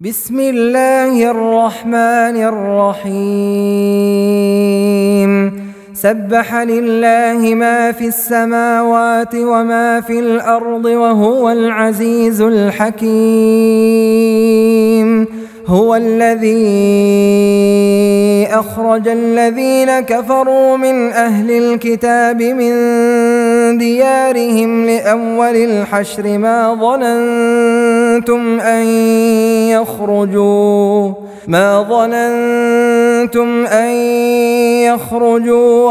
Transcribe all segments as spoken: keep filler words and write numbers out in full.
بسم الله الرحمن الرحيم سبح لله ما في السماوات وما في الأرض وهو العزيز الحكيم هو الذي أخرج الذين كفروا من أهل الكتاب من ديارهم لأول الحشر ما ظننتم أن يخرجوا ما ظننتم أن يخرجوا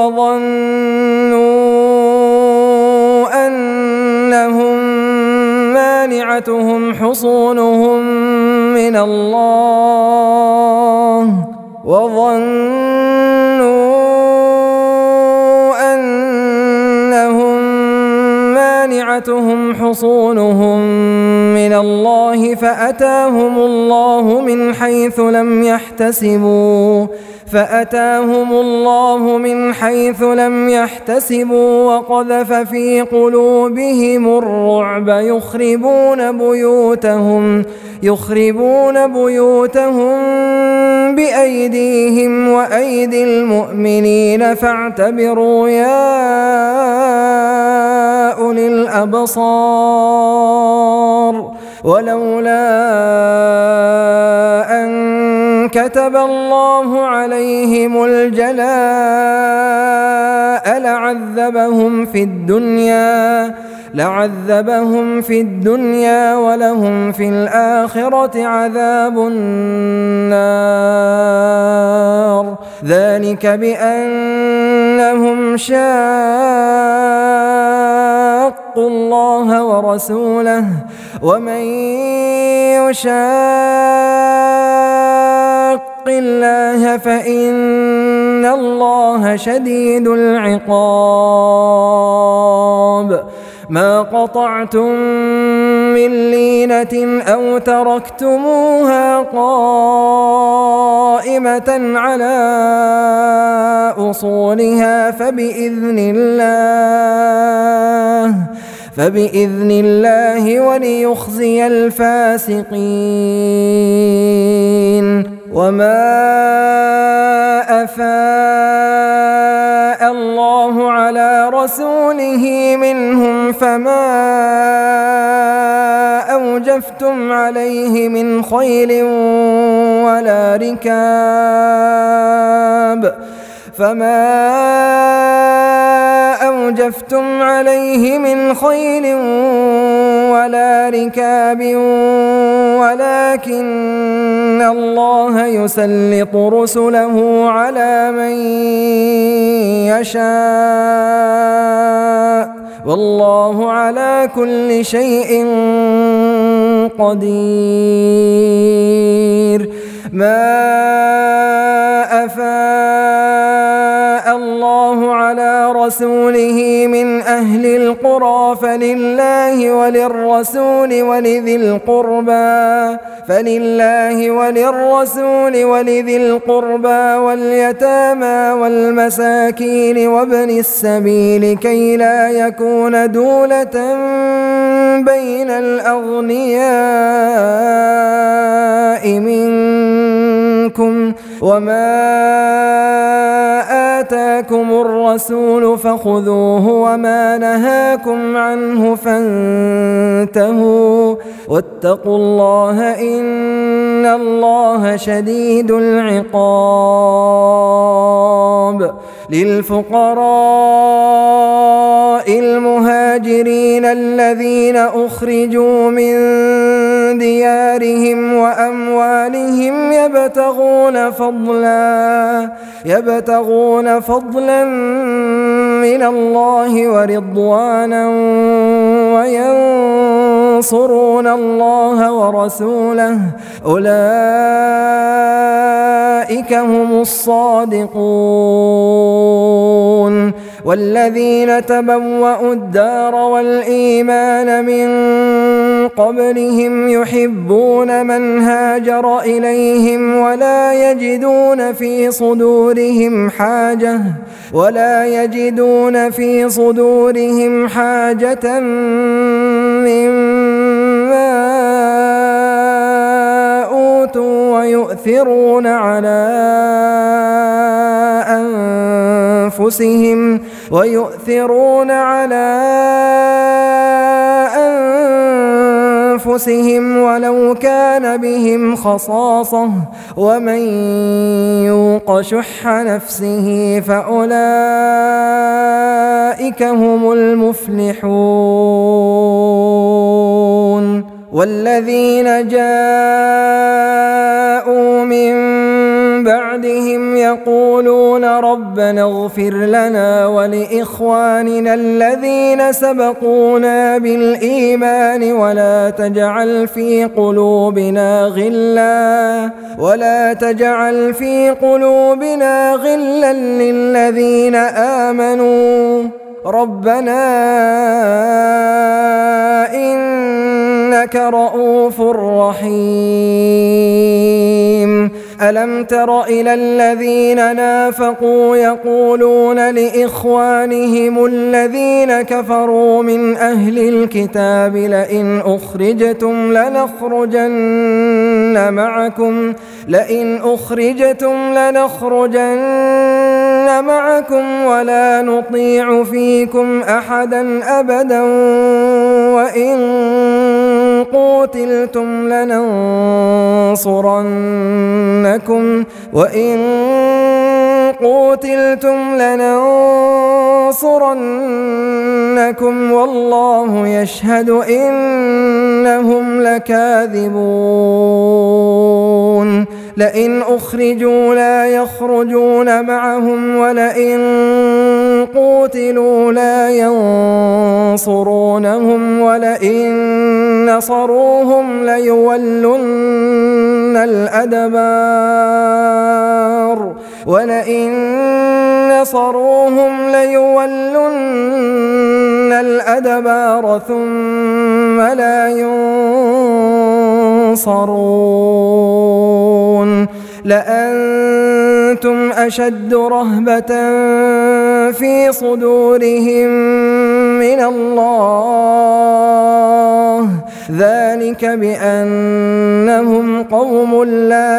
وظنوا أنهم مانعتهم حصونهم من الله وظنوا أنهم مانعتهم حصونهم من الله فأتاهم الله من حيث لم يحتسبوا فأتاهم الله من حيث لم يحتسبوا وقذف في قلوبهم الرعب يخربون بيوتهم يخربون بيوتهم بأيديهم وأيدي المؤمنين فاعتبروا يا أولي الأبصار ولولا أن كتب الله عليهم الجلاء لعذبهم في الدنيا لعذبهم في الدنيا ولهم في الآخرة عذاب النار ذلك بأنهم شاقوا الله ورسوله ومن يشاق الله فإن الله شديد العقاب ما قطعتم من لينة أو تركتموها قائمة على أصولها فبإذن الله فبإذن الله وليخزي الفاسقين وما أفاء الله على رسوله منهم فما أوجفتم عليه من خيل ولا ركاب فما أوجفتم عليه من خيل ولا ركاب ولكن الله يسلط رسله على من يشاء والله على كل شيء قدير ما أفاء الله على رسوله من أهل القرى فلله وللرسول ولذي القربى فلله وللرسول ولذي القربى واليتامى والمساكين وابن السبيل كي لا يكون دولة بين الأغنياء منكم وما آتاكم الرسول فخذوه وما نهاكم عنه فانتهوا واتقوا الله إن الله شديد العقاب للفقراء المهاجرين الذين أخرجوا من ديارهم وأموالهم يبتغون فضلا يبتغون فضلا من الله ورضوانا وينصرون الله ورسوله أولئك هم الصادقون والذين تبوأوا الدار والإيمان من قبلهم يحبون من هاجر إليهم ولا يجدون في صدورهم حاجة ولا يجدون في صدورهم حاجة مما أوتوا ويؤثرون على أنفسهم ويؤثرون على أنفسهم ولو كان بهم خصاصة ومن يوق شح نفسه فأولئك هم المفلحون. والذين جاءوا من بعدهم يقولون ربنا اغفر لنا ولإخواننا الذين سبقونا بالإيمان ولا تجعل في قلوبنا غلا ولا تجعل في قلوبنا غلا للذين آمنوا ربنا إنك رؤوف رحيم. ألم تر إلى الذين نافقوا يقولون لإخوانهم الذين كفروا من أهل الكتاب لئن أخرجتم لنخرجن معكم لئن أخرجتم لنخرجن معكم ولا نطيع فيكم أحدا أبدا وإن قوتلتم لننصرنكم وإن قوتلتم لننصرنكم والله يشهد إنهم لكاذبون. لئن أخرجوا لا يخرجون معهم ولئن قوتلوا لا ينصرونهم ولئن نصروهم ليولن الأدبار ولئن نصروهم ليولن الأدبار ثم لا ينصرون. لأنتم أشد رهبة في صدورهم من الله ذلك بأنهم قوم لا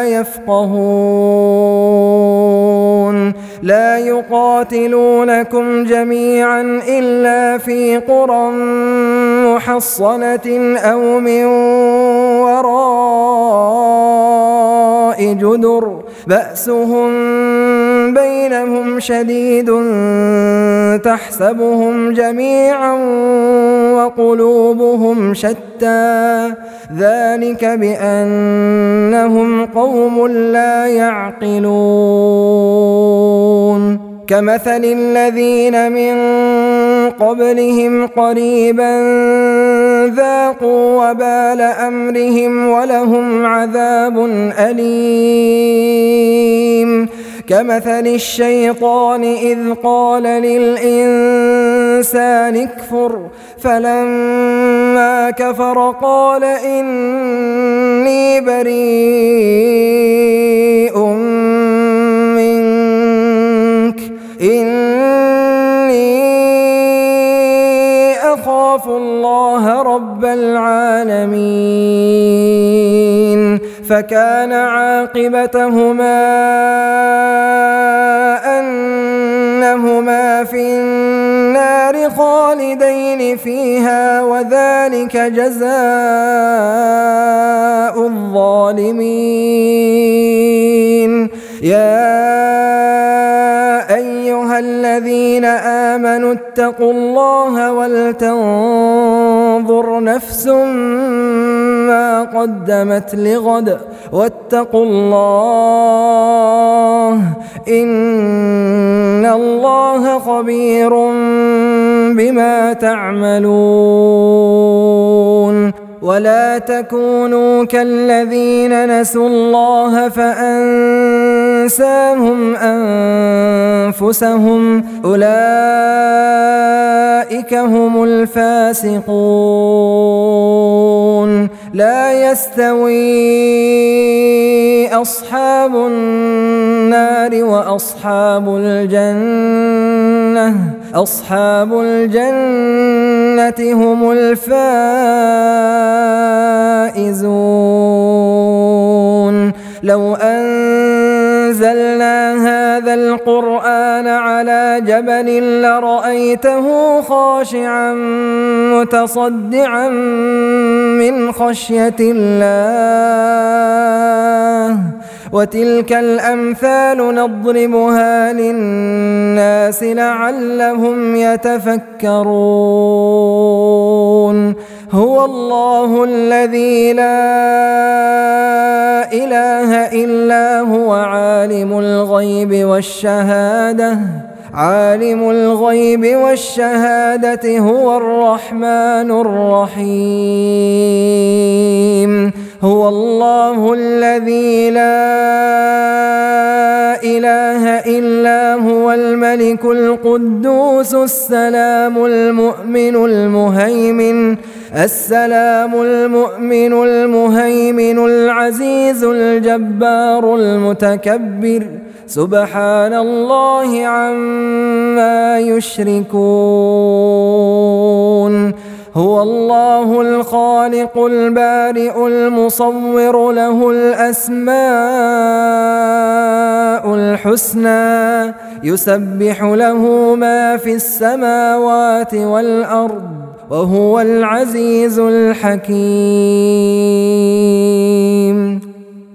يفقهون. لا يقاتلونكم جميعا إلا في قرى محصنة أو من وراء جدر بأسهم بينهم شديد تحسبهم جميعا وقلوبهم شتى ذلك بأنهم قوم لا يعقلون. كمثل الذين من قبلهم قريبا ذاقوا وبال أمرهم ولهم عذاب أليم. كمثل الشيطان إذ قال للإنسان اكفر فلما كفر قال إني بريء منك إني أخاف الله رب العالمين. فكان عاقبتهما أنهما في النار خالدين فيها وذلك جزاء الظالمين. يا أيها الذين آمنوا اتقوا الله ولتنظر نفس ما قدمت لغد واتقوا الله إن الله خبير بما تعملون. ولا تكونوا كالذين نسوا الله فأنساهم أنفسهم أولئك هم الفاسقون. لا يستوي أصحاب النار وأصحاب الجنة أصحاب الجنة هم الفائزون. لو أنزلنا هذا القرآن على جبل لرأيته خاشعا متصدعا من خشية الله وتلك الأمثال نضربها للناس لعلهم يتفكرون هو الله الذي لا إله إلا هو عالم الغيب والشهادة عالم الغيب والشهادة هو الرحمن الرحيم هو الله الذي لا إله إلا هو الملك القدوس السلام المؤمن المهيمن السلام المؤمن المهيمن العزيز الجبار المتكبر سبحان الله عما يشركون هو الله الخالق البارئ المصور له الأسماء الحسنى يسبح له ما في السماوات والأرض وهو العزيز الحكيم